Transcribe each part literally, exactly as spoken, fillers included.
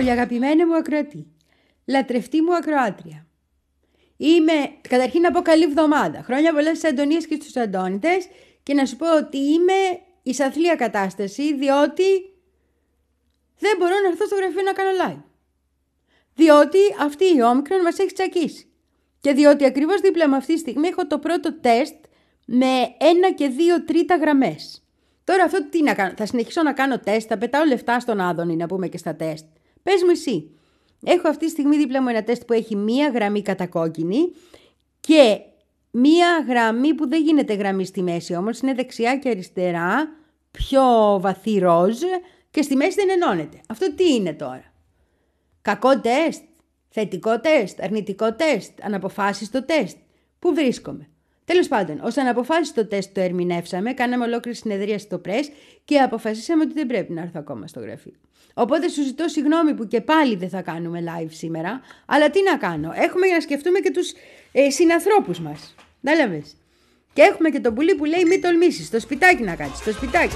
πολύ αγαπημένη μου ακροατή, λατρευτή μου ακροάτρια. Είμαι, καταρχήν να πω καλή εβδομάδα. Χρόνια πολλά στις Αντωνίες και στους Αντώνητες και να σου πω ότι είμαι εις αθλία κατάσταση, διότι δεν μπορώ να έρθω στο γραφείο να κάνω live. Διότι αυτή η όμικρον μας έχει τσακίσει. Και διότι ακριβώς δίπλα μου αυτή τη στιγμή έχω το πρώτο τεστ με ένα και δύο τρίτα γραμμές. Τώρα αυτό τι να κάνω, θα συνεχίσω να κάνω τεστ, θα πετάω λεφτά στον Άδωνη να πούμε και στα τεστ. Πες μου εσύ. Έχω αυτή τη στιγμή δίπλα μου ένα τεστ που έχει μία γραμμή κατακόκκινη και μία γραμμή που δεν γίνεται γραμμή στη μέση όμως, είναι δεξιά και αριστερά, πιο βαθύ ροζ και στη μέση δεν ενώνεται. Αυτό τι είναι τώρα? Κακό τεστ, θετικό τεστ, αρνητικό τεστ, αναποφάσιστο τεστ. Πού βρίσκομαι? Τέλος πάντων, ως αναποφάσιστο τεστ το ερμηνεύσαμε, κάναμε ολόκληρη συνεδρία στο πρες και αποφασίσαμε ότι δεν πρέπει να έρθω ακόμα στο γραφείο. Οπότε σου ζητώ συγγνώμη που και πάλι δεν θα κάνουμε live σήμερα, αλλά τι να κάνω, έχουμε για να σκεφτούμε και τους ε, συνανθρώπους μας. Δάλαβες. Και έχουμε και τον πουλί που λέει μη τολμήσεις, στο σπιτάκι να κάτσεις, στο σπιτάκι.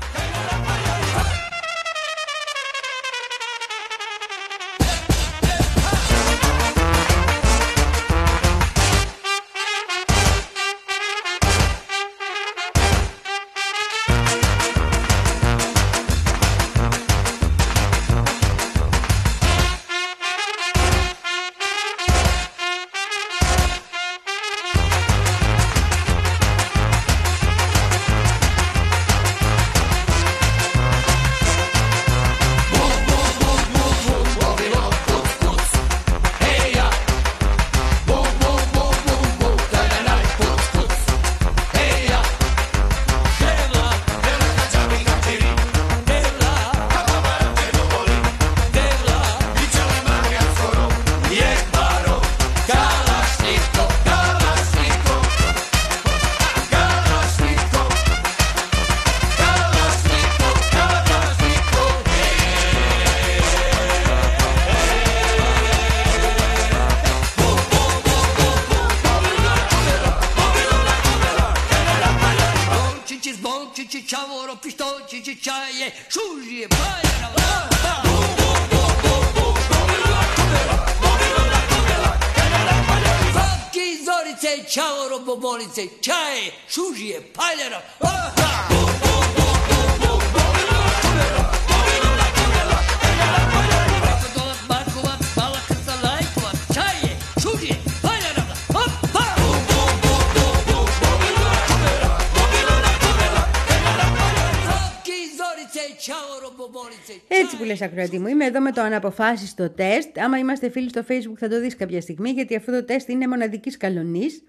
Έτσι που λες ακροατή μου, είμαι εδώ με το αναποφάσιστο τεστ. Άμα είμαστε φίλοι στο Facebook θα το δεις κάποια στιγμή, γιατί αυτό το τεστ είναι μοναδικής καλονής.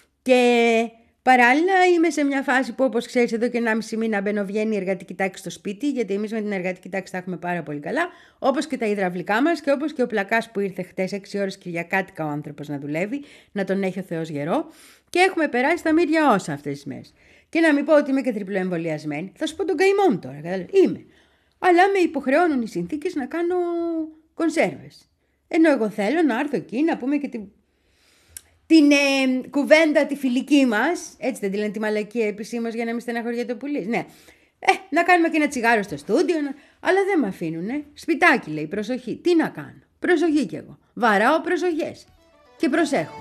Και παράλληλα είμαι σε μια φάση που, όπως ξέρεις, εδώ και ενάμιση μήνα μπαινοβγαίνει η εργατική τάξη στο σπίτι, γιατί εμείς με την εργατική τάξη τα έχουμε πάρα πολύ καλά, όπως και τα υδραυλικά μας και όπως και ο πλακάς που ήρθε χτες έξι ώρες κυριακάτικα ο άνθρωπος να δουλεύει, να τον έχει ο Θεός γερό. Και έχουμε περάσει τα μύρια όσα αυτές τις μέρες. Και να μην πω ότι είμαι και τριπλοεμβολιασμένη, θα σου πω τον καημό μου τώρα. Είμαι. Αλλά με υποχρεώνουν οι συνθήκες να κάνω κονσέρβες. Ενώ εγώ θέλω να έρθω εκεί να πούμε και την, την ε, κουβέντα τη φιλική μας. Έτσι δεν τη λένε τη μαλακία επισήμως για να μην στεναχωριέται ο πουλής. Ναι. Ε, να κάνουμε και ένα τσιγάρο στο στούντιο. Να... Αλλά δεν με αφήνουνε. Σπιτάκι λέει, προσοχή. Τι να κάνω? Προσοχή κι εγώ. Βαράω προσοχές. Και προσέχω.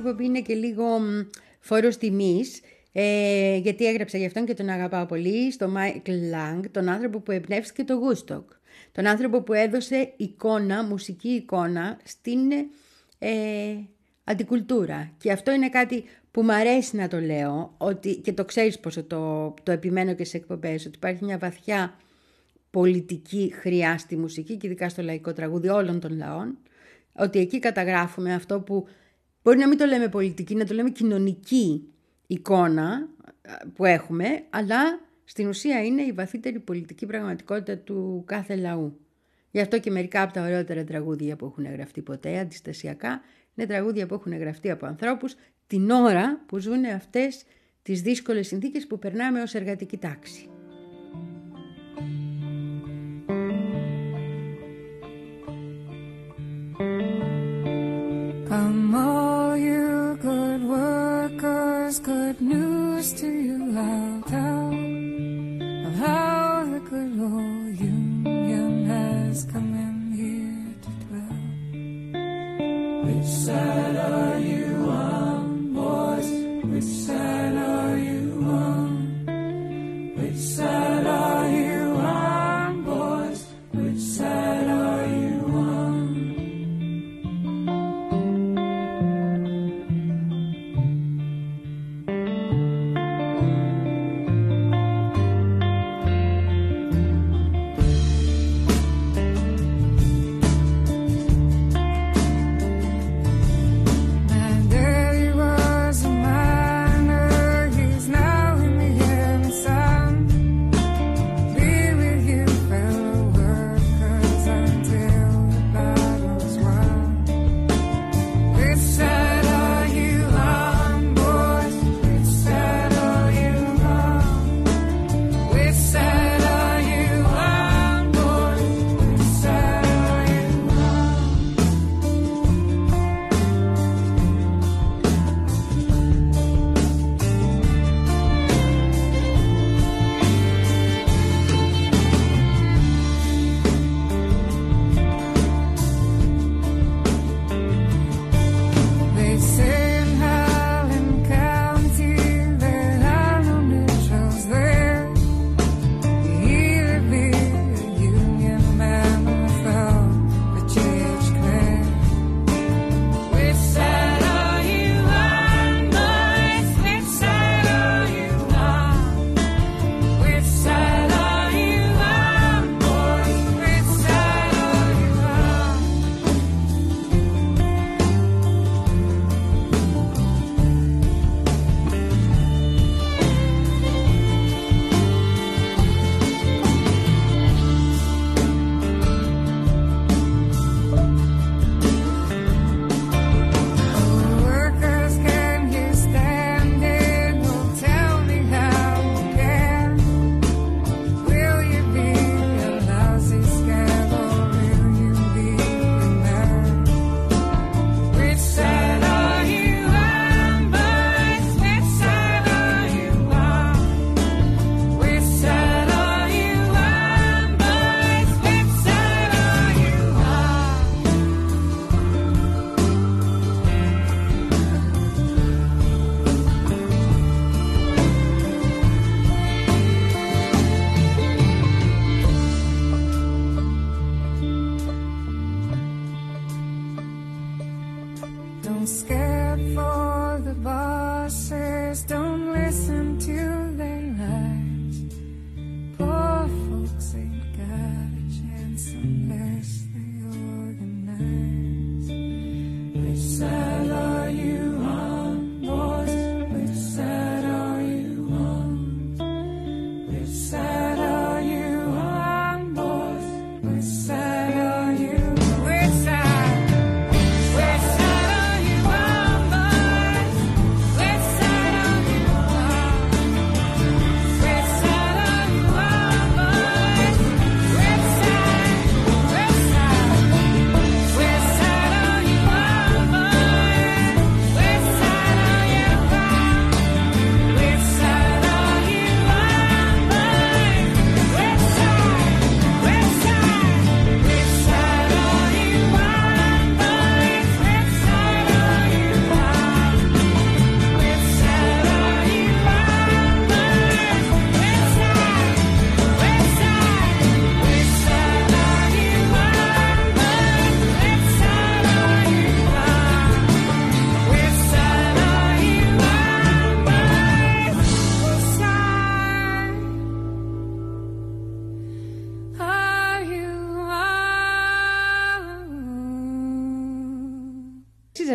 άνθρωπο που είναι και λίγο φόρος τιμής, ε, γιατί έγραψα γι' αυτόν και τον αγαπάω πολύ, στο Μάικλ Λάγκ, τον άνθρωπο που εμπνεύστηκε το Woodstock. Τον άνθρωπο που έδωσε εικόνα, μουσική εικόνα στην ε, αντικουλτούρα. Και αυτό είναι κάτι που μου αρέσει να το λέω, ότι, και το ξέρεις πόσο το, το επιμένω και σε εκπομπές, ότι υπάρχει μια βαθιά πολιτική χρειά στη μουσική και ειδικά στο λαϊκό τραγούδι όλων των λαών, ότι εκεί καταγράφουμε αυτό που μπορεί να μην το λέμε πολιτική, να το λέμε κοινωνική εικόνα που έχουμε, αλλά στην ουσία είναι η βαθύτερη πολιτική πραγματικότητα του κάθε λαού. Γι' αυτό και μερικά από τα ωραιότερα τραγούδια που έχουν γραφτεί ποτέ, αντιστασιακά, είναι τραγούδια που έχουν γραφτεί από ανθρώπους την ώρα που ζουν αυτές τις δύσκολες συνθήκες που περνάμε ως εργατική τάξη. Come all you good workers, good news to you I'll tell of how the good old Union has come in here to dwell. Which side are you on, boys? Which side are you on? Which side are you on, boys? Which side are you on? And there he was, a man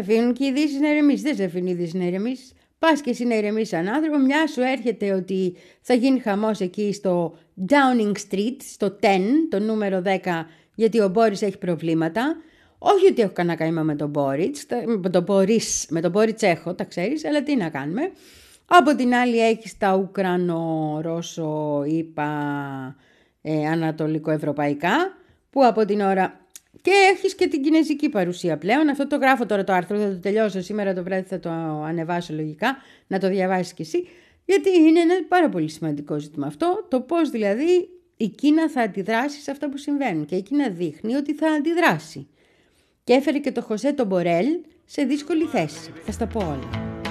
αφήνουν και οι ειδήσεις να ηρεμήσεις. Δεν σε αφήνουν οι ειδήσεις να ηρεμήσεις. Πας και εσύ να ηρεμήσεις σαν άνθρωπο, μια σου έρχεται ότι θα γίνει χαμός εκεί στο Downing Street, στο δέκα, το νούμερο δέκα, γιατί ο Μπόρις έχει προβλήματα. Όχι ότι έχω κανένα καήμα με τον Μπόριτς, με τον Μπόρις, με τον Μπόριτς έχω, τα ξέρεις, αλλά τι να κάνουμε. Από την άλλη έχεις τα Ουκρανο, Ρώσο, είπα, ε, ανατολικοευρωπαϊκά, που από την ώρα... Και έχεις και την κινέζικη παρουσία πλέον. Αυτό το γράφω τώρα το άρθρο, θα το τελειώσω σήμερα το βράδυ, θα το ανεβάσω λογικά, να το διαβάσεις κι εσύ, γιατί είναι ένα πάρα πολύ σημαντικό ζήτημα αυτό, το πώς δηλαδή η Κίνα θα αντιδράσει σε αυτά που συμβαίνουν. Και η Κίνα δείχνει ότι θα αντιδράσει. Και έφερε και το Χωσέ τον Μπορέλ σε δύσκολη θέση. Θα στα πω όλα.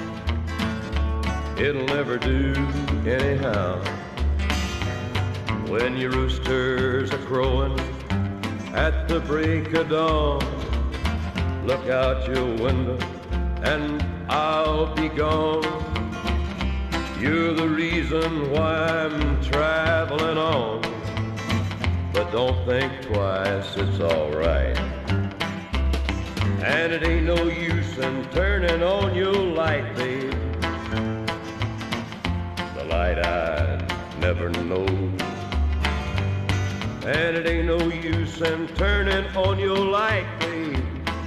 It'll never do anyhow when your roosters are crowing at the break of dawn. Look out your window and I'll be gone. You're the reason why I'm traveling on. But don't think twice, it's alright. And it ain't no use in turning on your light, babe. The light I never know. And it ain't no use in turning on your light, babe.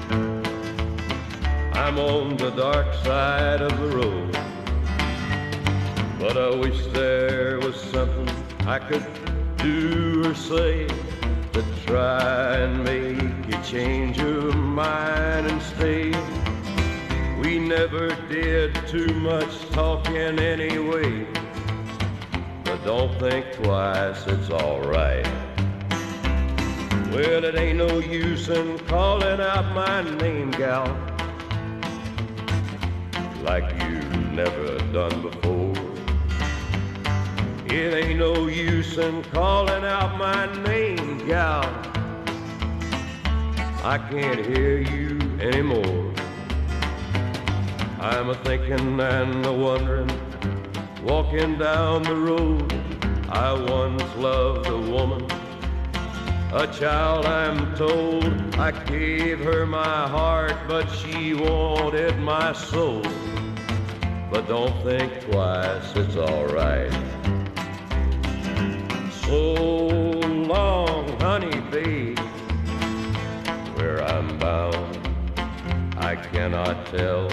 I'm on the dark side of the road. But I wish there was something I could do or say to try and make you change your mind and stay. We never did too much talking anyway. But don't think twice, it's alright. Well, it ain't no use in calling out my name, gal, like you've never done before. It ain't no use in calling out my name, gal. I can't hear you anymore. I'm a thinking and a wondering, walking down the road. I once loved a woman, a child I'm told. I gave her my heart, but she wanted my soul. But don't think twice, it's alright. So long, honey, babe, where I'm bound, I cannot tell.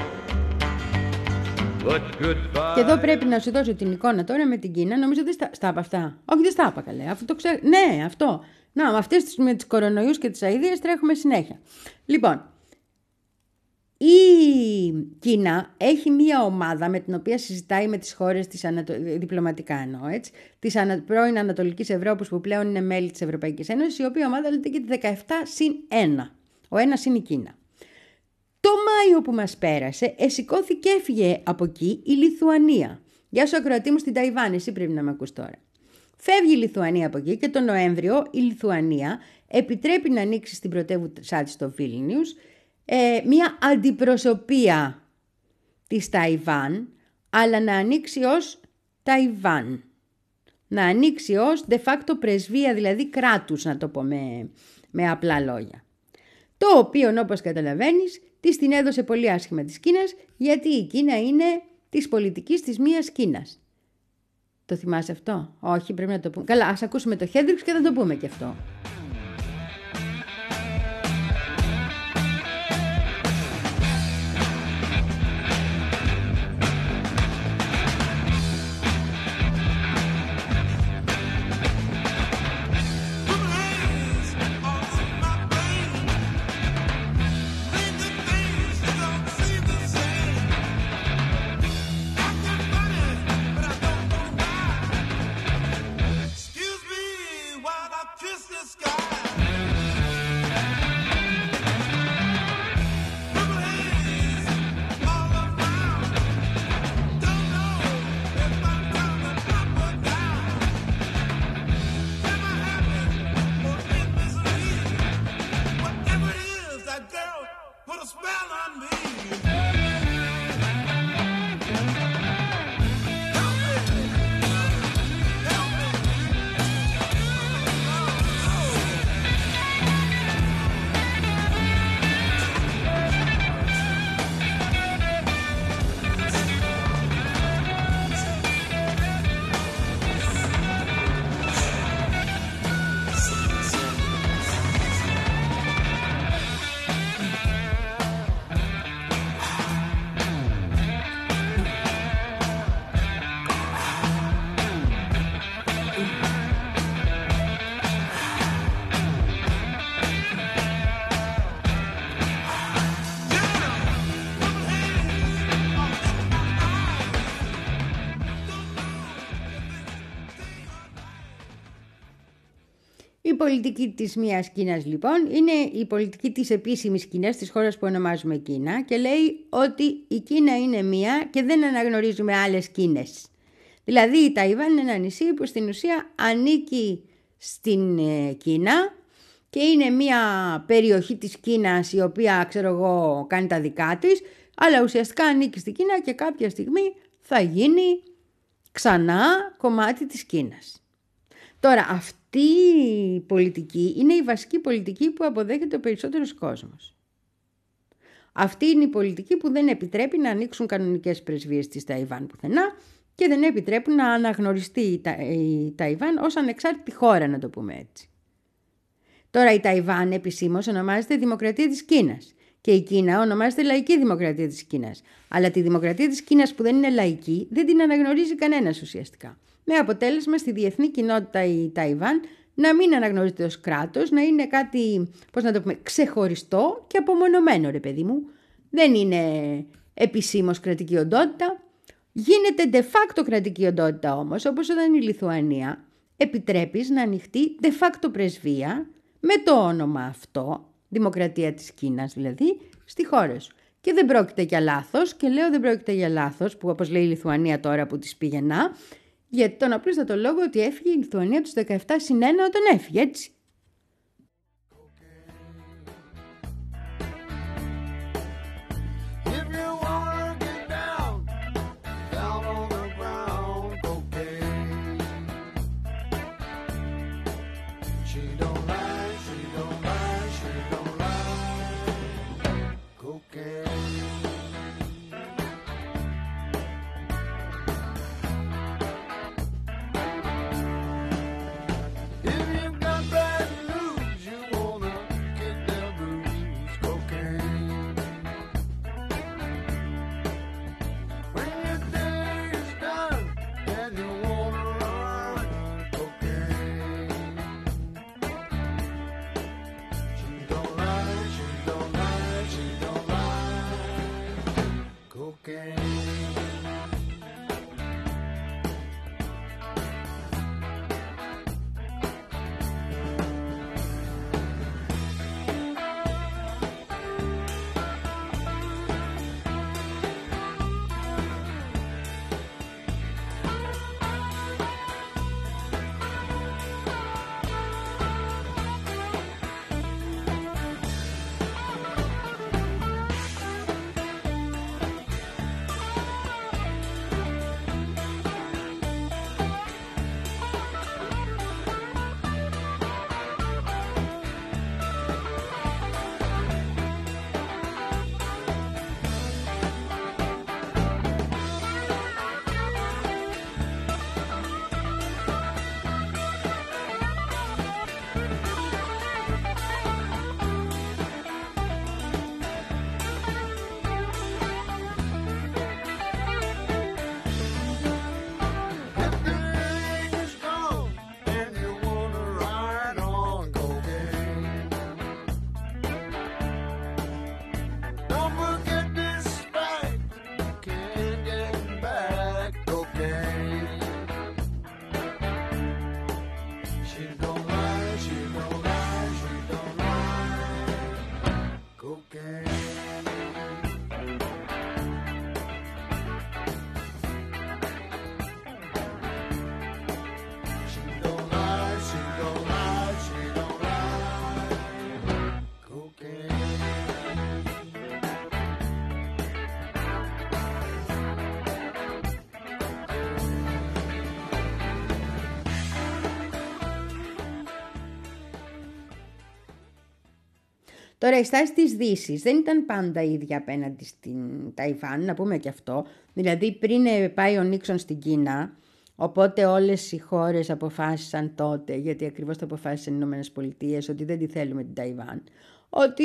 But goodbye. Και εδώ πρέπει να σου δώσω την εικόνα τώρα με την Κίνα. Νομίζω δεν στα, στα είπα αυτά. Όχι, δεν στα είπα καλέ. Αυτό το ξέρω. Ναι, αυτό. Να, με αυτές τις, με τις κορονοϊούς και τις αηδίες τρέχουμε συνέχεια. Λοιπόν, η Κίνα έχει μία ομάδα με την οποία συζητάει με τις χώρες της Ανατο... διπλωματικά εννοώ, έτσι, της ανα... πρώην Ανατολικής Ευρώπης που πλέον είναι μέλη της Ευρωπαϊκής Ένωσης, η οποία ομάδα λέγεται και τη δεκαεπτά συν ένα. Ο ένας είναι η Κίνα. Το Μάιο που μας πέρασε, εσηκώθηκε και έφυγε από εκεί η Λιθουανία. Γεια σου ακροατή μου στην Ταϊβάν, εσύ πρέπει να με ακούς τώρα. Φεύγει η Λιθουανία από εκεί και τον Νοέμβριο η Λιθουανία επιτρέπει να ανοίξει στην πρωτεύουσά της στο Βίλνιους ε, μια αντιπροσωπεία της Ταϊβάν, αλλά να ανοίξει ως Ταϊβάν. Να ανοίξει ως de facto πρεσβεία, δηλαδή κράτους, να το πω με, με απλά λόγια. Το οποίο, όπως καταλαβαίνεις, της την έδωσε πολύ άσχημα της Κίνας, γιατί η Κίνα είναι της πολιτικής της μίας Κίνας. Το θυμάσαι αυτό? Όχι, πρέπει να το πούμε. Καλά, ας ακούσουμε το Χέντριξ και θα το πούμε και αυτό. Kiss the sky. πολιτική της μίας Κίνας λοιπόν είναι η πολιτική της επίσημης Κίνας, της χώρας που ονομάζουμε Κίνα, και λέει ότι η Κίνα είναι μία και δεν αναγνωρίζουμε άλλες Κίνες. Δηλαδή η Ταϊβάν είναι ένα νησί που στην ουσία ανήκει στην Κίνα και είναι μία περιοχή της Κίνας η οποία, ξέρω εγώ, κάνει τα δικά της, αλλά ουσιαστικά ανήκει στην Κίνα και κάποια στιγμή θα γίνει ξανά κομμάτι της Κίνας. Τώρα αυτή η πολιτική είναι η βασική πολιτική που αποδέχεται ο περισσότερος κόσμος. Αυτή είναι η πολιτική που δεν επιτρέπει να ανοίξουν κανονικές πρεσβείες της Ταϊβάν πουθενά και δεν επιτρέπουν να αναγνωριστεί η, Τα... η Ταϊβάν ως ανεξάρτητη χώρα, να το πούμε έτσι. Τώρα η Ταϊβάν επισήμως ονομάζεται Δημοκρατία της Κίνας και η Κίνα ονομάζεται Λαϊκή Δημοκρατία της Κίνας. Αλλά τη Δημοκρατία της Κίνας που δεν είναι λαϊκή δεν την αναγνωρίζει κανένας ουσιαστικά. Με αποτέλεσμα στη διεθνή κοινότητα η Ταϊβάν να μην αναγνωρίζεται ως κράτος, να είναι κάτι, πώς να το πούμε, ξεχωριστό και απομονωμένο, ρε παιδί μου. Δεν είναι επισήμως κρατική οντότητα. Γίνεται de facto κρατική οντότητα όμως, όπως όταν η Λιθουανία επιτρέπεις να ανοιχτεί de facto πρεσβεία με το όνομα αυτό, Δημοκρατία της Κίνας δηλαδή, στη χώρα σου. Και δεν πρόκειται για λάθος, και λέω δεν πρόκειται για λάθος, που όπως λέει η Λιθουανία τώρα που της πήγαινα, γιατί τον απλούστατο λόγο ότι έφυγε η Λιθουανία τους δεκαεπτά συν ένα όταν έφυγε, έτσι. Τώρα η στάση της Δύσης δεν ήταν πάντα ίδια απέναντι στην Ταϊβάν, να πούμε και αυτό. Δηλαδή πριν πάει ο Νίξον στην Κίνα, οπότε όλες οι χώρες αποφάσισαν τότε, γιατί ακριβώς το αποφάσισαν οι Ηνωμένες Πολιτείες, ότι δεν τη θέλουμε την Ταϊβάν. Ότι,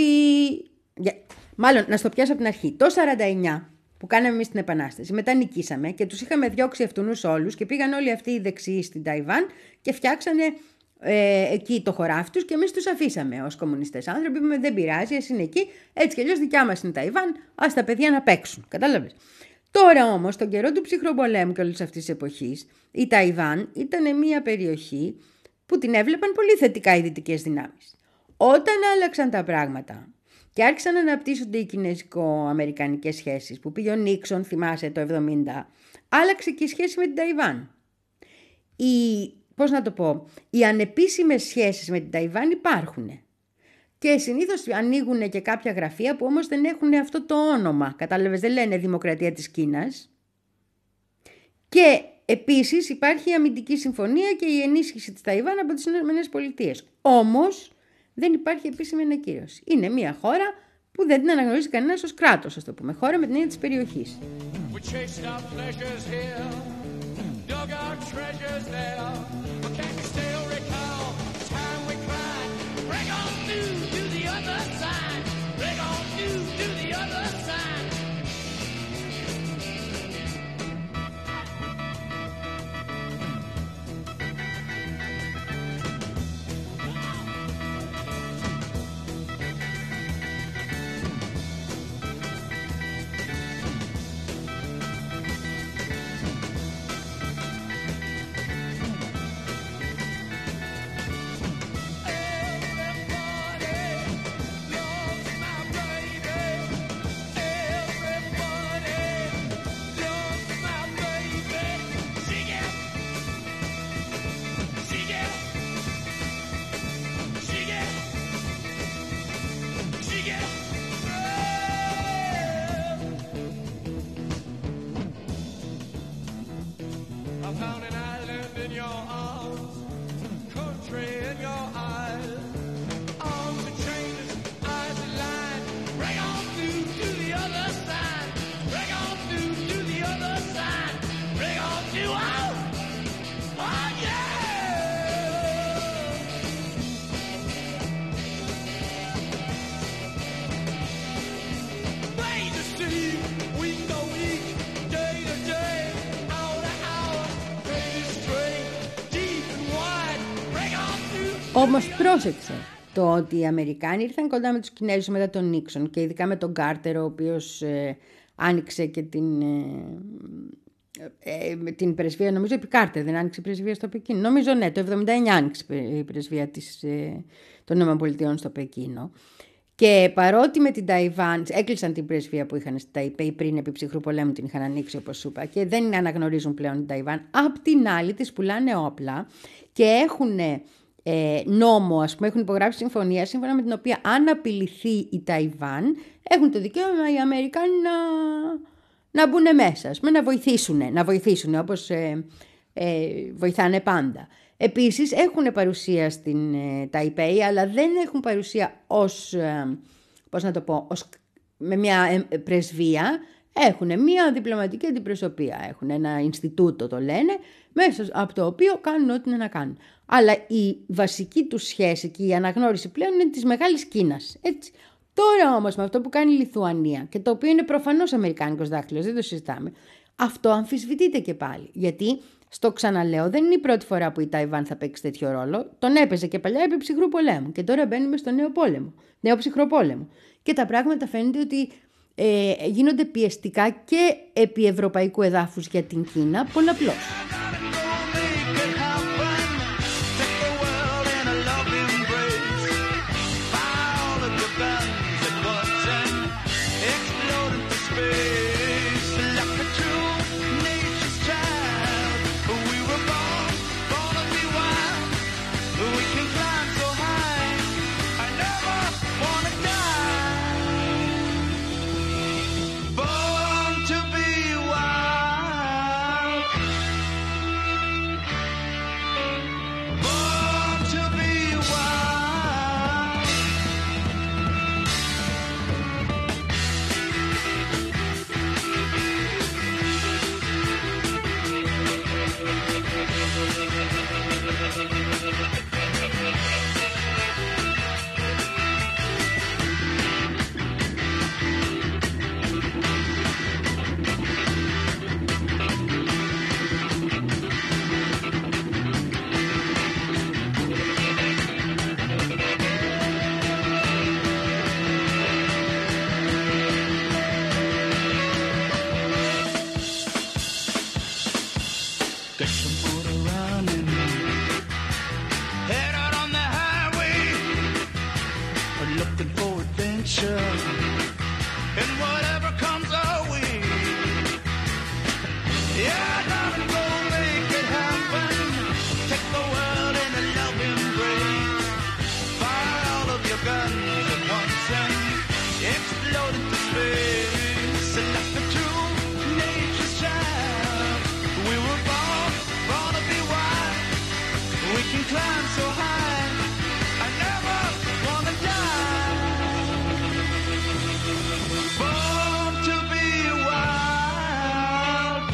μάλλον να στο πιάσω από την αρχή, το σαράντα εννιά που κάναμε εμείς την Επανάσταση, μετά νικήσαμε και τους είχαμε διώξει αυτούς όλους και πήγαν όλοι αυτοί οι δεξιοί στην Ταϊβάν και φτιάξανε Ε, εκεί το χωράφι τους και εμείς τους αφήσαμε ως κομμουνιστές άνθρωποι. Είπαμε δεν πειράζει, εσύ είναι εκεί, έτσι κι αλλιώς δικιά μας είναι Ταϊβάν, ας τα παιδιά να παίξουν. Κατάλαβες. Τώρα όμως, στον καιρό του ψυχροπολέμου και όλης αυτής της εποχής, η Ταϊβάν ήταν μια περιοχή που την έβλεπαν πολύ θετικά οι δυτικές δυνάμεις. Όταν άλλαξαν τα πράγματα και άρχισαν να αναπτύσσονται οι κινέζικο-αμερικανικές σχέσεις, που πήγε ο Νίξον, θυμάσαι, το εβδομήντα, άλλαξε και η σχέση με την Ταϊβάν. Οι, πώς να το πω, οι ανεπίσημες σχέσεις με την Ταϊβάν υπάρχουν. Και συνήθως ανοίγουν και κάποια γραφεία που όμως δεν έχουν αυτό το όνομα. Κατάλαβες, δεν λένε Δημοκρατία της Κίνας. Και επίσης υπάρχει η αμυντική συμφωνία και η ενίσχυση της Ταϊβάν από τις ΗΠΑ. Όμως δεν υπάρχει επίσημη ανακύρωση. Είναι μια χώρα που δεν την αναγνωρίζει κανένας ως κράτος, ας το πούμε. Χώρα με την έννοια της περιοχής. Όμως πρόσεξε, το ότι οι Αμερικάνοι ήρθαν κοντά με τους Κινέζους μετά τον Νίξον και ειδικά με τον Κάρτερ, ο οποίος ε, άνοιξε και την, ε, ε, την πρεσβεία, νομίζω επί Κάρτερ δεν άνοιξε η πρεσβεία στο Πεκίνο. Νομίζω ναι, το εβδομήντα εννιά άνοιξε η πρεσβεία της, ε, των ΗΠΑ στο Πεκίνο. Και παρότι με την Ταϊβάν έκλεισαν την πρεσβεία που είχαν στη Ταϊπέη πριν επί ψυχρού πολέμου, την είχαν ανοίξει όπως σου είπα, και δεν αναγνωρίζουν πλέον την Ταϊβάν, απ' την άλλη τις πουλάνε όπλα και έχουν ε, νόμο, ας πούμε, έχουν υπογράψει συμφωνία σύμφωνα με την οποία αν απειληθεί η Ταϊβάν έχουν το δικαίωμα οι Αμερικάνοι να, να μπουν μέσα, ας πούμε, να βοηθήσουν, να βοηθήσουν όπως ε, ε, βοηθάνε πάντα. Επίσης έχουν παρουσία στην ε, Ταϊπέη, αλλά δεν έχουν παρουσία ως, ε, πώς να το πω, ως, με μια ε, πρεσβεία. Έχουν μια διπλωματική αντιπροσωπεία, έχουν ένα Ινστιτούτο το λένε, μέσα από το οποίο κάνουν ό,τι είναι να κάνουν. Αλλά η βασική τους σχέση και η αναγνώριση πλέον είναι της Μεγάλης Κίνας. Έτσι. Τώρα όμως με αυτό που κάνει η Λιθουανία και το οποίο είναι προφανώς αμερικάνικος δάχτυλος, δεν το συζητάμε, αυτό αμφισβητείται και πάλι. Γιατί, στο ξαναλέω, δεν είναι η πρώτη φορά που η Ταϊβάν θα παίξει τέτοιο ρόλο. Τον έπαιζε και παλιά επί ψυχρού πολέμου. Και τώρα μπαίνουμε στο νέο πόλεμο, νέο ψυχρό πόλεμο. Και τα πράγματα φαίνεται ότι ε, γίνονται πιεστικά και επί ευρωπαϊκού εδάφους για την Κίνα πολλαπλώς. Yeah, darling, go make it happen. Take the world in a loving embrace. Fire all of your guns at once and explode into space. And let the true nature shine. We were born, born to be wild. We can climb so high. I never wanna die. Born to be wild.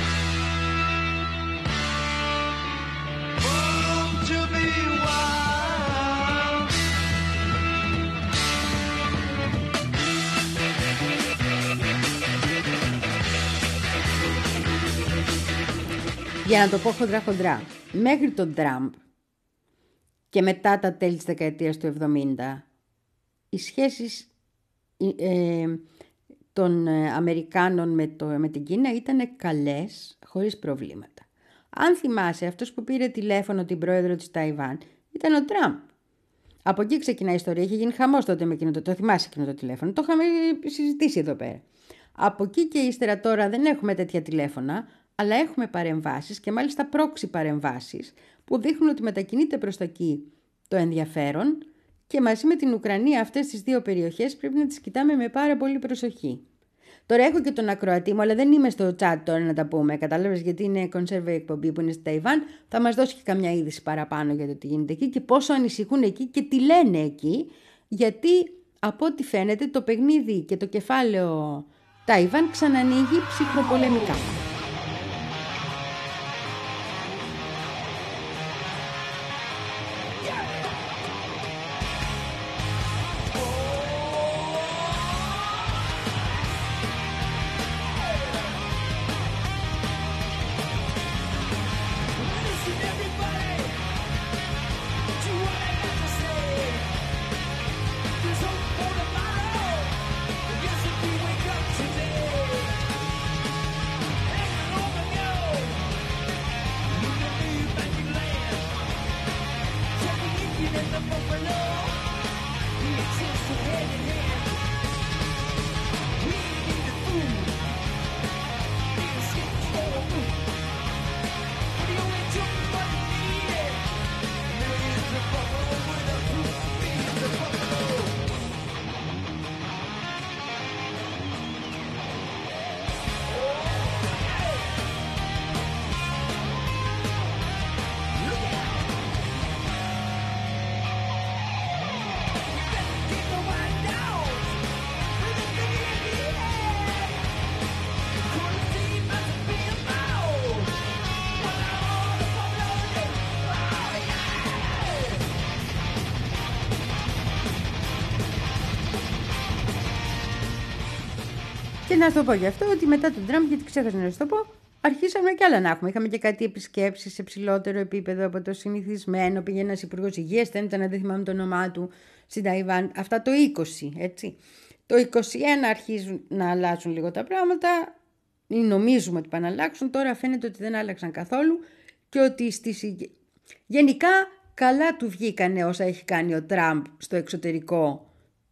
Born to be wild. Για να το πω χοντρά χοντρά, μέχρι τον Τραμπ και μετά τα τέλη της δεκαετίας του εβδομήντα, οι σχέσεις ε, των Αμερικάνων με, το, με την Κίνα ήταν καλές, χωρίς προβλήματα. Αν θυμάσαι, αυτός που πήρε τηλέφωνο την πρόεδρο της Ταϊβάν ήταν ο Τραμπ. Από εκεί ξεκινάει η ιστορία, είχε γίνει χαμός τότε με εκείνο το, το θυμάσαι εκείνο το τηλέφωνο, το είχαμε συζητήσει εδώ πέρα. Από εκεί και ύστερα τώρα δεν έχουμε τέτοια τηλέφωνα, αλλά έχουμε παρεμβάσεις και μάλιστα πρόξι παρεμβάσεις που δείχνουν ότι μετακινείται προς τα εκεί το ενδιαφέρον και μαζί με την Ουκρανία αυτές τις δύο περιοχές πρέπει να τις κοιτάμε με πάρα πολύ προσοχή. Τώρα έχω και τον ακροατή μου, αλλά δεν είμαι στο chat τώρα να τα πούμε, κατάλαβες, γιατί είναι conserve εκπομπή που είναι στη Ταϊβάν, θα μας δώσει και καμιά είδηση παραπάνω για το τι γίνεται εκεί και πόσο ανησυχούν εκεί και τι λένε εκεί, γιατί από ό,τι φαίνεται το παιχνίδι και το κεφάλαιο Ταϊβάν ξανανοίγει ψυχροπολεμικά. Και να σου το πω γι' αυτό ότι μετά τον Τραμπ, γιατί ξέχασα να σου το πω, αρχίσαμε κι άλλα να έχουμε. Είχαμε και κάτι επισκέψεις σε ψηλότερο επίπεδο από το συνηθισμένο. Πήγε ένας υπουργός υγείας, δεν ήταν, δεν θυμάμαι το όνομά του, στην Ταϊβάν. Αυτά το είκοσι, έτσι. Το είκοσι ένα αρχίζουν να αλλάζουν λίγο τα πράγματα. Νομίζουμε ότι πάνε να αλλάξουν. Τώρα φαίνεται ότι δεν άλλαξαν καθόλου και ότι στις... γενικά καλά του βγήκανε όσα έχει κάνει ο Τραμπ στο εξωτερικό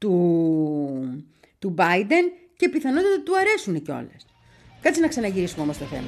του, του Biden. Και πιθανότατα του αρέσουν κιόλας. Κάτσε να ξαναγυρίσουμε όμως το θέμα.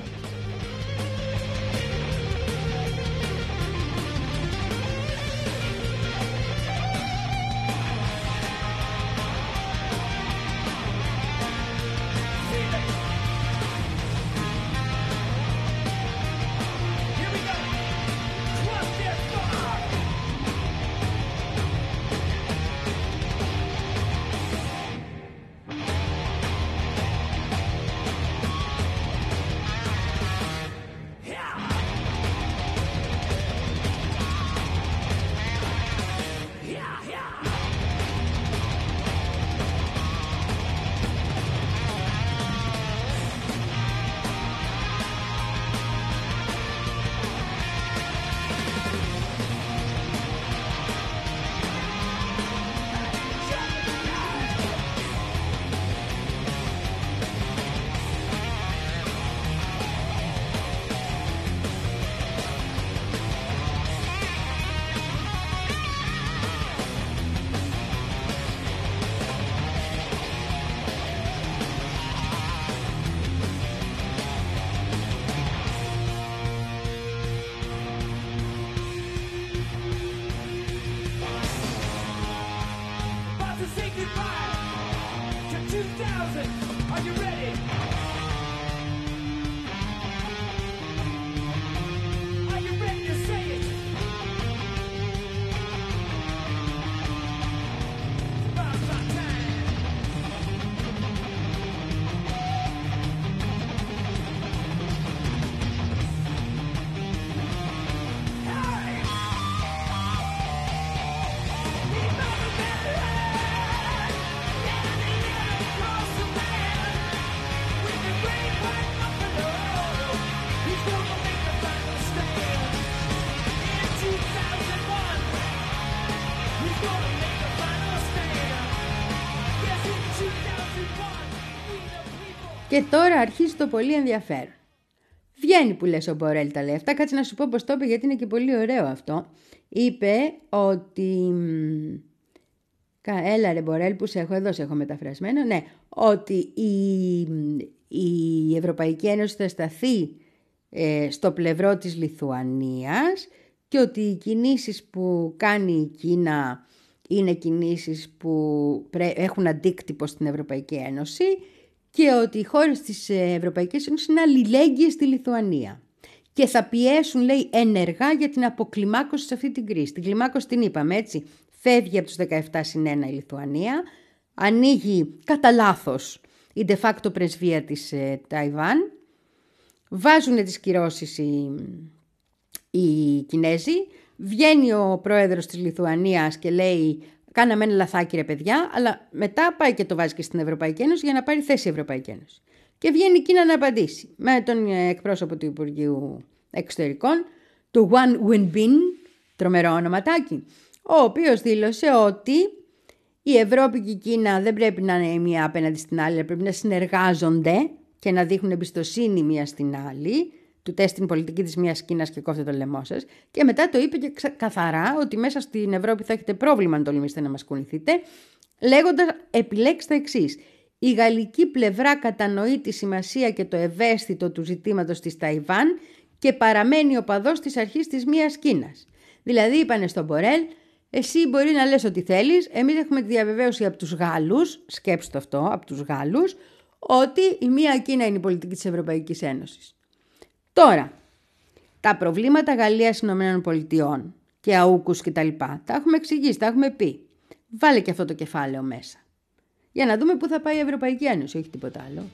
Και τώρα αρχίζει το πολύ ενδιαφέρον. Βγαίνει που λες ο Μπορέλ τα λέει αυτά. Κάτσε να σου πω πως το είπε, γιατί είναι και πολύ ωραίο αυτό. Είπε ότι... Έλα ρε Μπορέλ, που σε έχω εδώ, σε έχω μεταφρασμένο. Ναι, ότι η, η Ευρωπαϊκή Ένωση θα σταθεί ε, στο πλευρό της Λιθουανίας και ότι οι κινήσεις που κάνει η Κίνα είναι κινήσεις που έχουν αντίκτυπο στην Ευρωπαϊκή Ένωση και ότι οι χώρες της Ευρωπαϊκής Ένωσης είναι αλληλέγγυες στη Λιθουανία και θα πιέσουν, λέει, ενεργά για την αποκλιμάκωση σε αυτή την κρίση. Την κλιμάκωση την είπαμε, έτσι. Φεύγει από τους δεκαεπτά συν ένα η Λιθουανία, ανοίγει κατά λάθος η de facto πρεσβεία της ε, Ταϊβάν, βάζουν τις κυρώσεις οι, οι Κινέζοι, βγαίνει ο πρόεδρος της Λιθουανίας και λέει κάναμε ένα λαθάκι ρε παιδιά, αλλά μετά πάει και το βάζει και στην Ευρωπαϊκή Ένωση για να πάρει θέση η Ευρωπαϊκή Ένωση. Και βγαίνει η Κίνα να απαντήσει με τον εκπρόσωπο του Υπουργείου Εξωτερικών, το Wang Wenbin, τρομερό ονοματάκι, ο οποίος δήλωσε ότι η Ευρώπη και η Κίνα δεν πρέπει να είναι η μία απέναντι στην άλλη, αλλά πρέπει να συνεργάζονται και να δείχνουν εμπιστοσύνη μία στην άλλη. Του τεστ την πολιτική της μίας Κίνας και κόφτε το λαιμό σας. Και μετά το είπε και καθαρά ότι μέσα στην Ευρώπη θα έχετε πρόβλημα αν τολμήσετε να μας κουνηθείτε, λέγοντας επιλέξτε εξής. Η γαλλική πλευρά κατανοεί τη σημασία και το ευαίσθητο του ζητήματος της Ταϊβάν και παραμένει οπαδός της αρχής της μίας Κίνας. Δηλαδή είπανε στον Μπορέλ, εσύ μπορεί να λες ό,τι θέλεις, εμείς έχουμε τη διαβεβαίωση από τους Γάλλους, σκέψτε αυτό, από τους Γάλλους, ότι η μία Κίνα είναι η πολιτική της Ευρωπαϊκής Ένωσης. Τώρα, τα προβλήματα Γαλλίας-Ηνωμένων Πολιτειών και αούκους κτλ. Τα έχουμε εξηγήσει, τα έχουμε πει. Βάλε και αυτό το κεφάλαιο μέσα. Για να δούμε πού θα πάει η Ευρωπαϊκή Ένωση, όχι τίποτα άλλο.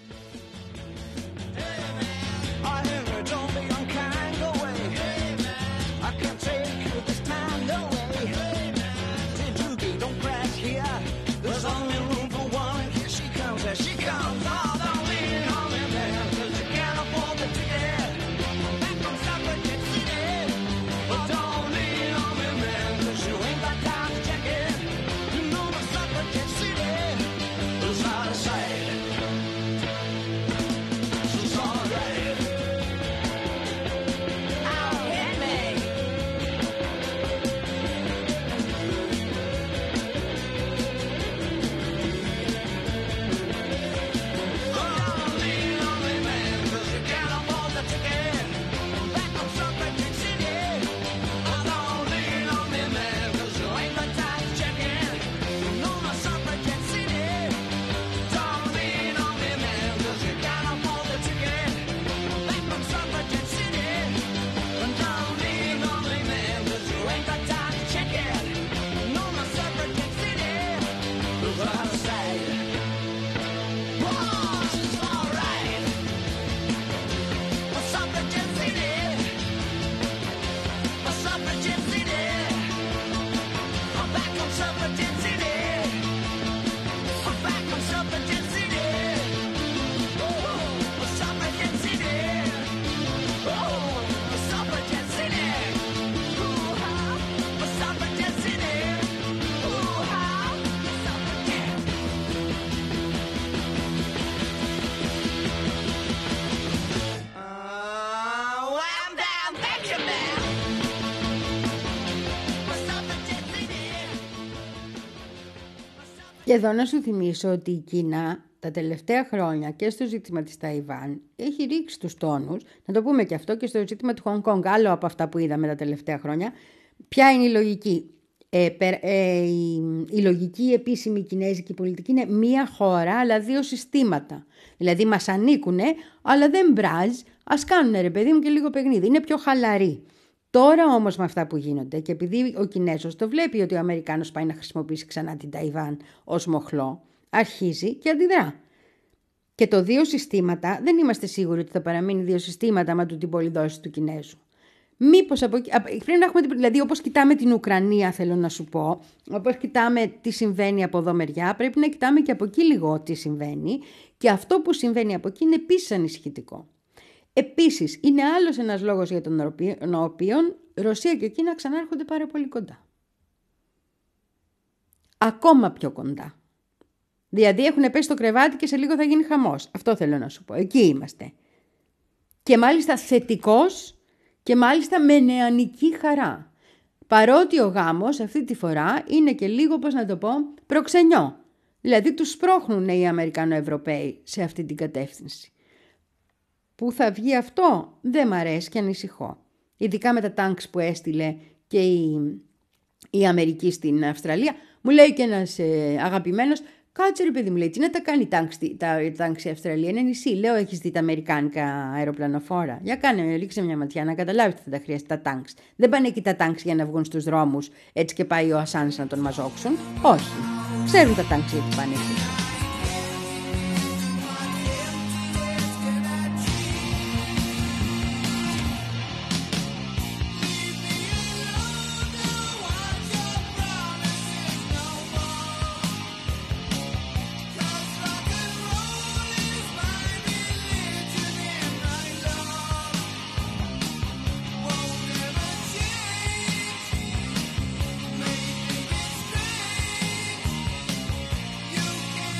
Και εδώ να σου θυμίσω ότι η Κίνα τα τελευταία χρόνια και στο ζήτημα της Ταϊβάν έχει ρίξει τους τόνους, να το πούμε και αυτό, και στο ζήτημα του Χονγκ Κονγκ, άλλο από αυτά που είδαμε τα τελευταία χρόνια. Ποια είναι η λογική? Ε, ε, η, η λογική η επίσημη κινέζικη πολιτική είναι μία χώρα αλλά δύο συστήματα. Δηλαδή μας ανήκουνε αλλά δεν μπράζ, ας κάνουνε ρε παιδί μου και λίγο παιχνίδι, είναι πιο χαλαρή. Τώρα όμως με αυτά που γίνονται και επειδή ο Κινέζος το βλέπει ότι ο Αμερικάνος πάει να χρησιμοποιήσει ξανά την Ταϊβάν ως μοχλό, αρχίζει και αντιδρά. Και το δύο συστήματα δεν είμαστε σίγουροι ότι θα παραμείνει δύο συστήματα με την πολυδόση του Κινέζου. Μήπως από εκεί, πρέπει να έχουμε, δηλαδή όπως κοιτάμε την Ουκρανία θέλω να σου πω, όπως κοιτάμε τι συμβαίνει από εδώ μεριά, πρέπει να κοιτάμε και από εκεί λίγο τι συμβαίνει και αυτό που συμβαίνει από εκεί είναι επίσης ανησυχητικό. Επίσης, είναι άλλος ένας λόγος για τον οποίο Ρωσία και Κίνα ξανάρχονται πάρα πολύ κοντά. Ακόμα πιο κοντά. Δηλαδή έχουν πέσει στο κρεβάτι και σε λίγο θα γίνει χαμός. Αυτό θέλω να σου πω. Εκεί είμαστε. Και μάλιστα θετικός και μάλιστα με νεανική χαρά. Παρότι ο γάμος αυτή τη φορά είναι και λίγο, πώς να το πω, προξενιό. Δηλαδή τους σπρώχνουν οι Αμερικανοευρωπαίοι σε αυτή την κατεύθυνση. Πού θα βγει αυτό, δεν μ' αρέσει και ανησυχώ. Ειδικά με τα τάγκς που έστειλε και η, η Αμερική στην Αυστραλία. Μου λέει και ένας ε, αγαπημένος, κάτσε ρε παιδί μου, λέει, τι να τα κάνει τα τάγκς η Αυστραλία, είναι νησί. Λέω, έχεις δει τα αμερικάνικα αεροπλανοφόρα? Για κάνε, ρίξε μια ματιά να καταλάβεις τι θα τα χρειάζεται τα τάγκς. Δεν πάνε εκεί τα τάγκς για να βγουν στους δρόμους έτσι και πάει ο Ασάνς να τον μαζόξουν. Όχι. Ξέρουν τα τάγκς γιατί πάνε εκεί. You can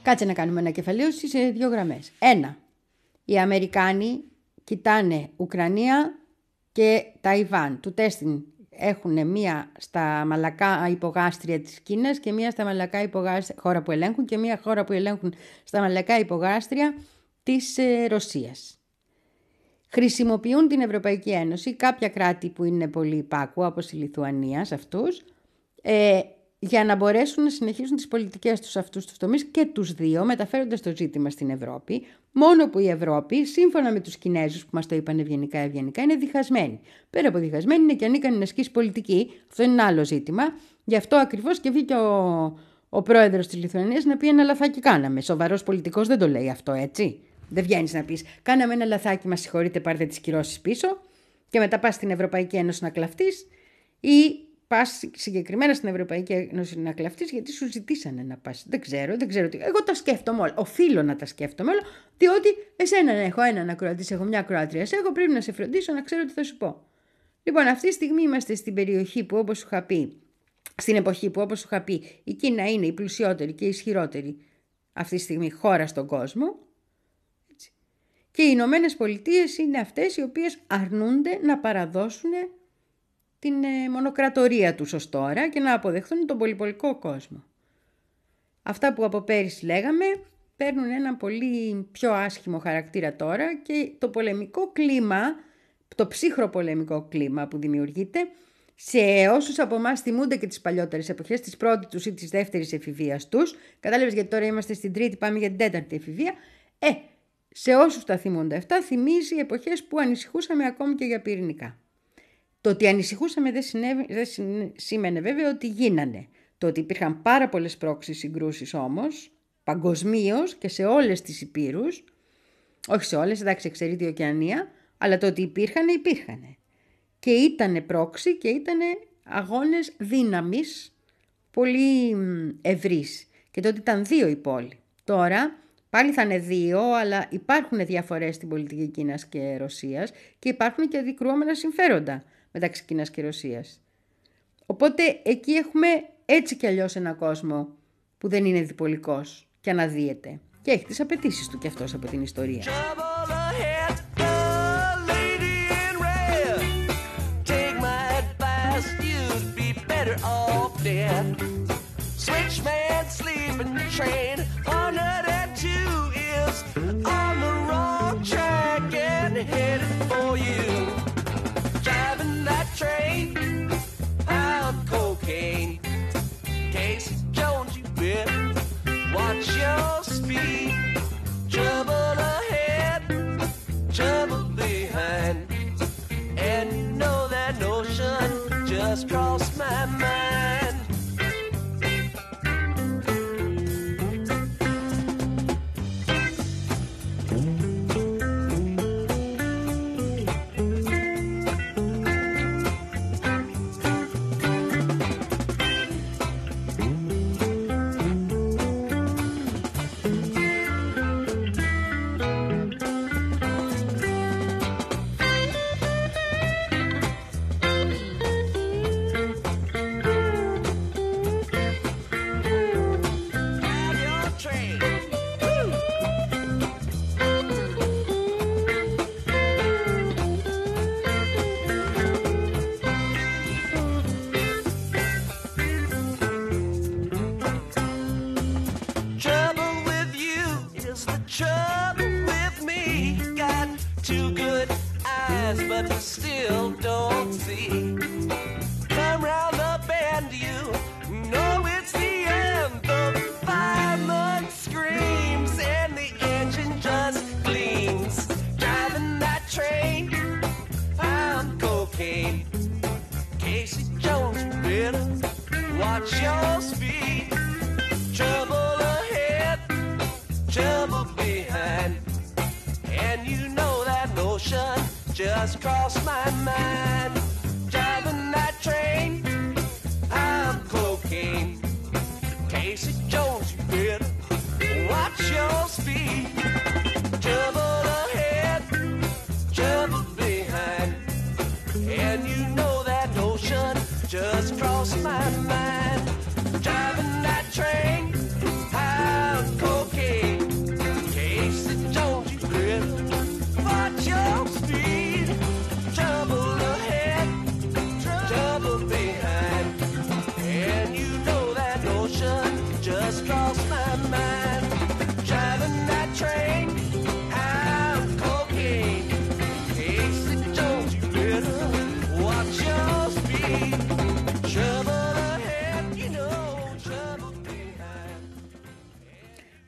Κάτσε να κάνουμε ανακεφαλαίωση σε δύο γραμμές. Ένα, οι Αμερικάνοι κοιτάνε Ουκρανία και Ταϊβάν. Του τέστην έχουν μία στα μαλακά υπογάστρια της Κίνας και μία στα μαλακά υπογάστρια, χώρα που ελέγχουν, και μία χώρα που ελέγχουν στα μαλακά υπογάστρια της ε, Ρωσίας. Χρησιμοποιούν την Ευρωπαϊκή Ένωση, κάποια κράτη που είναι πολύ υπάκουα, όπως η Λιθουανία, σε αυτούς, ε, για να μπορέσουν να συνεχίσουν τις πολιτικές τους σε αυτούς τους τομείς και τους δύο, μεταφέροντας το ζήτημα στην Ευρώπη, μόνο που η Ευρώπη, σύμφωνα με τους Κινέζους που μας το είπαν ευγενικά ευγενικά, είναι διχασμένη. Πέρα από διχασμένη, είναι και ανίκανη να ασκήσει πολιτική. Αυτό είναι ένα άλλο ζήτημα. Γι' αυτό ακριβώς και βγήκε ο, ο πρόεδρος της Λιθουανίας να πει ένα λαθάκι κάναμε. Σοβαρός πολιτικός δεν το λέει αυτό, έτσι. Δεν βγαίνεις να πεις κάναμε ένα λαθάκι, μας συγχωρείτε, πάρτε τις κυρώσεις πίσω και μετά πας στην Ευρωπαϊκή Ένωση να κλαφτείς, ή πας συγκεκριμένα στην Ευρωπαϊκή Ένωση να κλαφτείς γιατί σου ζητήσανε να πας. Δεν ξέρω, δεν ξέρω τι. Εγώ τα σκέφτομαι όλα. Οφείλω να τα σκέφτομαι όλα, διότι εσένα έχω έναν ακροατή, έχω μια ακροάτρια, σε έχω, πρέπει να σε φροντίσω να ξέρω τι θα σου πω. Λοιπόν, αυτή τη στιγμή είμαστε στην περιοχή που, όπως σου είχα πει, στην εποχή που, όπως σου είχα πει, η Κίνα είναι η πλουσιότερη και η ισχυρότερη αυτή τη στιγμή χώρα στον κόσμο. Έτσι. Και οι Ηνωμένες Πολιτείες είναι αυτές οι οποίες αρνούνται να παραδώσουν την μονοκρατορία τους ως τώρα και να αποδεχθούν τον πολυπολικό κόσμο. Αυτά που από πέρυσι λέγαμε παίρνουν ένα πολύ πιο άσχημο χαρακτήρα τώρα και το πολεμικό κλίμα, το ψύχρο πολεμικό κλίμα που δημιουργείται σε όσους από εμάς θυμούνται και τις παλιότερες εποχές, της πρώτης τους ή της δεύτερης εφηβείας τους, κατάλαβες γιατί τώρα είμαστε στην τρίτη, πάμε για την τέταρτη εφηβεία, ε, σε όσους τα θυμούνται αυτά θυμίζει εποχές που ανησυχούσαμε ακόμη και για πυρηνικά. Το ότι ανησυχούσαμε δεν, συνέβη, δεν σήμαινε βέβαια ότι γίνανε. Το ότι υπήρχαν πάρα πολλές πρόξεις συγκρούσεις όμως, παγκοσμίως και σε όλες τις υπήρους, όχι σε όλες, εντάξει, εξαιρείται η Οκεανία, αλλά το ότι υπήρχανε, υπήρχανε. Και ήτανε πρόξη και ήτανε αγώνες δύναμης πολύ ευρύς. Και το ότι ήταν δύο η πόλη. Τώρα πάλι θα είναι δύο, αλλά υπάρχουν διαφορές στην πολιτική Κίνας και Ρωσίας και υπάρχουν και αντικρουόμενα συμφέροντα μεταξύ Κίνας και Ρωσίας. Οπότε εκεί έχουμε έτσι κι αλλιώς ένα κόσμο που δεν είναι διπολικός και αναδύεται. Και έχει τις απαιτήσεις του κι αυτός από την ιστορία. Switchman sleeping train one oh two is on the wrong track and headed for you. Driving that train, pound cocaine. Casey Jones, you better watch your speed. Trouble ahead, trouble behind. And you know that notion just crossed my mind. Just crossed my mind. Driving that train, I'm cocaine. Casey Jones, you better watch your speed. Trouble ahead, trouble behind. And you know that notion just crossed my mind. Driving that train, I'm cocaine.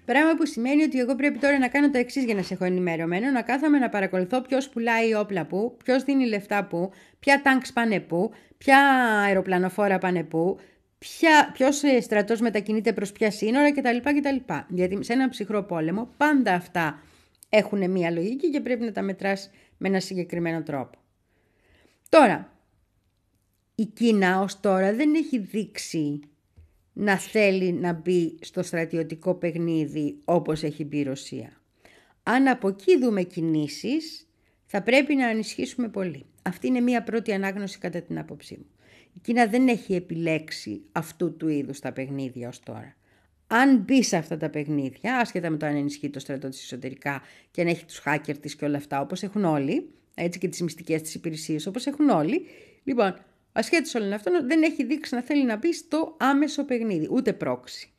Πράγμα που σημαίνει ότι εγώ πρέπει τώρα να κάνω το εξής για να σε έχω ενημερωμένο, να κάθομαι να παρακολουθώ ποιος πουλάει όπλα πού, ποιος δίνει λεφτά πού, ποια τάγκς πάνε πού, ποια αεροπλανοφόρα πάνε πού, ποια, ποιος στρατός μετακινείται προς ποια σύνορα κτλ, κτλ. Γιατί σε ένα ψυχρό πόλεμο πάντα αυτά έχουν μία λογική και πρέπει να τα μετράς με ένα συγκεκριμένο τρόπο. Τώρα, η Κίνα ως τώρα δεν έχει δείξει να θέλει να μπει στο στρατιωτικό παιχνίδι όπως έχει μπει η Ρωσία. Αν από εκεί δούμε κινήσεις, θα πρέπει να ανισχύσουμε πολύ. Αυτή είναι μία πρώτη ανάγνωση κατά την άποψή μου. Η Κίνα δεν έχει επιλέξει αυτού του είδους τα παιχνίδια ως τώρα. Αν μπει σε αυτά τα παιχνίδια, άσχετα με το αν ενισχύει το στρατό της εσωτερικά και αν έχει τους hacker της και όλα αυτά όπως έχουν όλοι, έτσι και τις μυστικές της υπηρεσίες όπως έχουν όλοι, λοιπόν, ασχέτως όλων αυτών, δεν έχει δείξει να θέλει να μπει στο άμεσο παιχνίδι, ούτε πρόξη.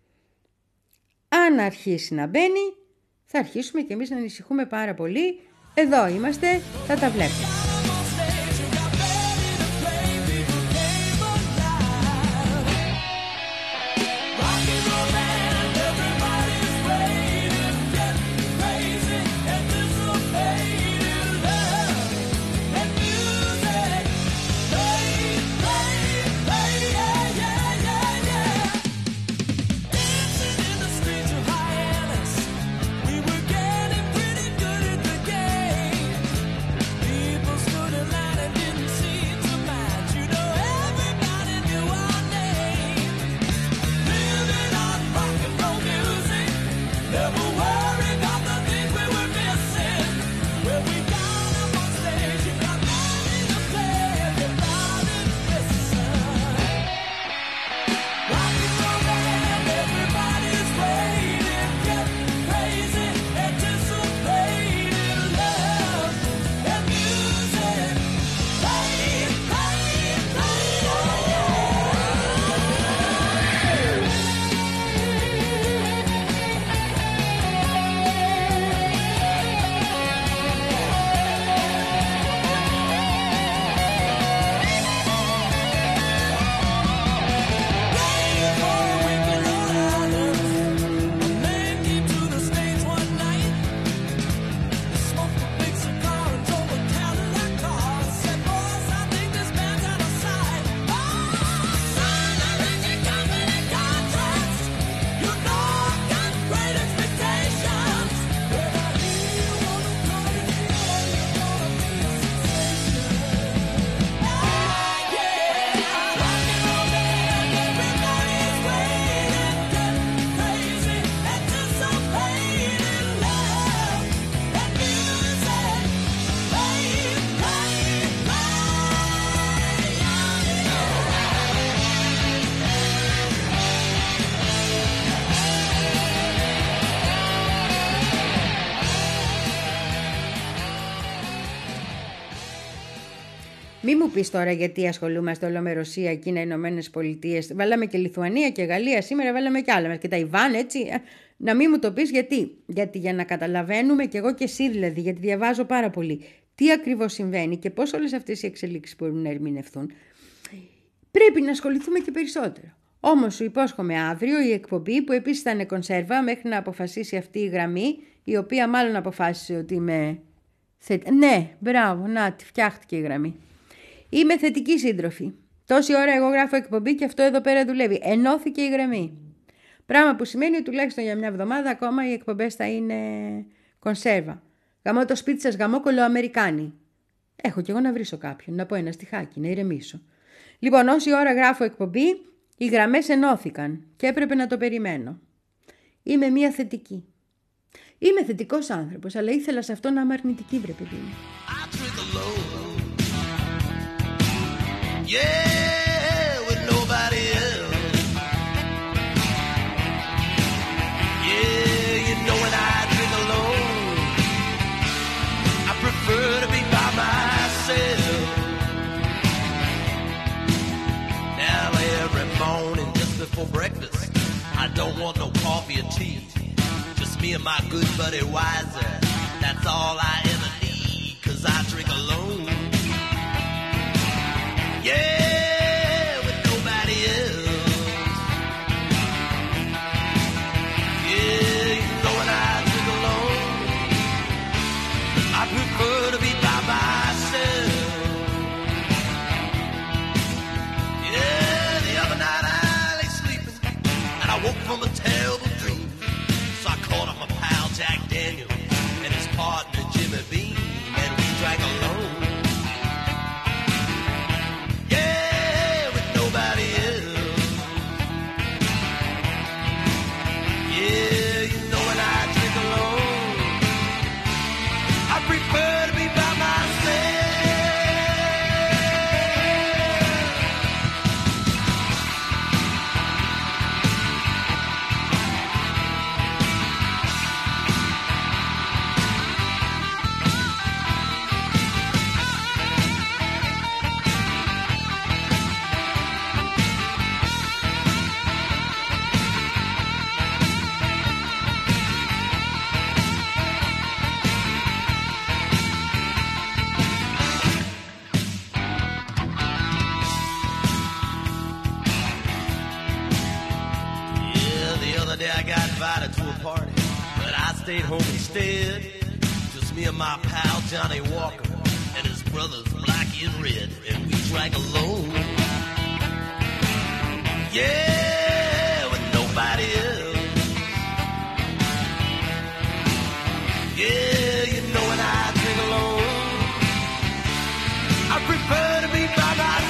Αν αρχίσει να μπαίνει, θα αρχίσουμε και εμείς να ανησυχούμε πάρα πολύ. Εδώ είμαστε, θα τα βλέπουμε. Μη μου πεις τώρα γιατί ασχολούμαστε όλο με Ρωσία, Κίνα, Ηνωμένες Πολιτείες. Βάλαμε και Λιθουανία και Γαλλία, σήμερα βάλαμε και άλλα. Και Ταϊβάν, έτσι. Να μην μου το πεις γιατί. Γιατί για να καταλαβαίνουμε κι εγώ και εσύ δηλαδή, γιατί διαβάζω πάρα πολύ, τι ακριβώς συμβαίνει και πώς όλες αυτές οι εξελίξεις μπορούν να ερμηνευθούν, πρέπει να ασχοληθούμε και περισσότερο. Όμως σου υπόσχομαι αύριο η εκπομπή που επίσης θα είναι κονσέρβα μέχρι να αποφασίσει αυτή η γραμμή, η οποία μάλλον αποφάσισε ότι είμαι. Θε... Ναι, μπράβο, να τη φτιάχτηκε η γραμμή. Είμαι θετική σύντροφη. Τόση ώρα εγώ γράφω εκπομπή και αυτό εδώ πέρα δουλεύει. Ενώθηκε η γραμμή. Πράγμα που σημαίνει ότι τουλάχιστον για μια εβδομάδα ακόμα οι εκπομπές θα είναι κονσέρβα. Γαμώ το σπίτι σας, γαμώ κολοαμερικάνοι. Έχω κι εγώ να βρίσω κάποιον, να πω ένα στιχάκι, να ηρεμήσω. Λοιπόν, όση ώρα γράφω εκπομπή, οι γραμμές ενώθηκαν και έπρεπε να το περιμένω. Είμαι μια θετική. Είμαι θετικός άνθρωπος, αλλά ήθελα σε αυτό να είμαι αρνητική, βρε παιδί μου. Yeah, with nobody else. Yeah, you know when I drink alone, I prefer to be by myself. Now every morning just before breakfast, I don't want no coffee or tea. Just me and my good buddy Wiser. That's all I ever need, 'cause I drink alone. Yeah, with nobody else. Yeah, day I got invited to a party, but I stayed home instead. Just me and my pal Johnny Walker and his brothers Blackie and Red, and we drank alone. Yeah, with nobody else. Yeah, you know when I drink alone, I prefer to be by myself.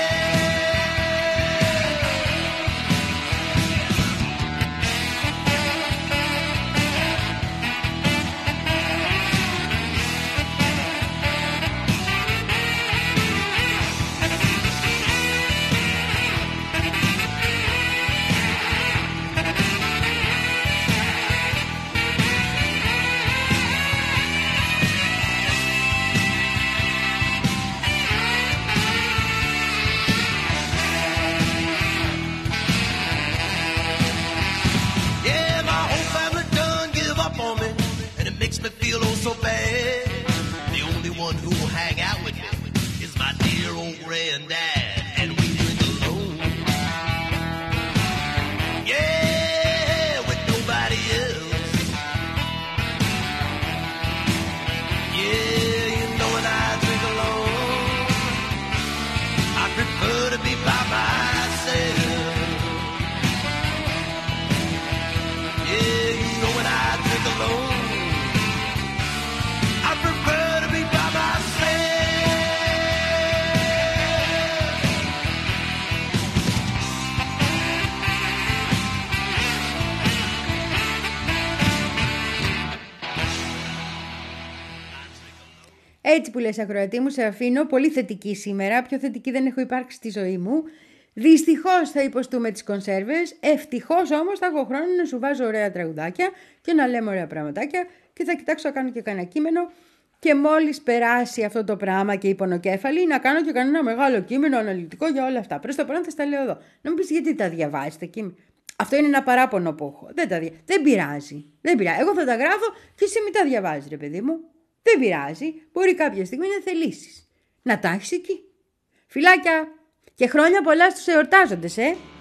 Makes me feel oh so bad. The only one who'll hang out with me is my dear old granddad, and we drink alone. Yeah, with nobody else. Yeah, you know when I drink alone, I prefer to be by myself. Yeah, you know when I drink alone, I prefer to be by myself. Έτσι που λες, ακροατή μου, σε αφήνω πολύ θετική σήμερα. Πιο θετική δεν έχω υπάρξει στη ζωή μου. Δυστυχώς θα υποστούμε τις κονσέρβες. Ευτυχώς όμως θα έχω χρόνο να σου βάζω ωραία τραγουδάκια και να λέμε ωραία πραγματάκια και θα κοιτάξω να κάνω και κανένα κείμενο. Και μόλις περάσει αυτό το πράγμα και η πονοκέφαλη, να κάνω και κανένα μεγάλο κείμενο αναλυτικό για όλα αυτά. Προς το παρόν θα στα λέω εδώ. Να μου πεις γιατί τα διαβάζετε κείμενα. Αυτό είναι ένα παράπονο που έχω. Δεν, τα δια... δεν πειράζει. Δεν πειράζει. Εγώ θα τα γράφω και εσύ μην τα διαβάζεις, ρε παιδί μου. Δεν πειράζει. Μπορεί κάποια στιγμή να θελήσεις να τα έχεις εκεί. Φιλάκια και χρόνια πολλά στους εορτάζοντες, ε!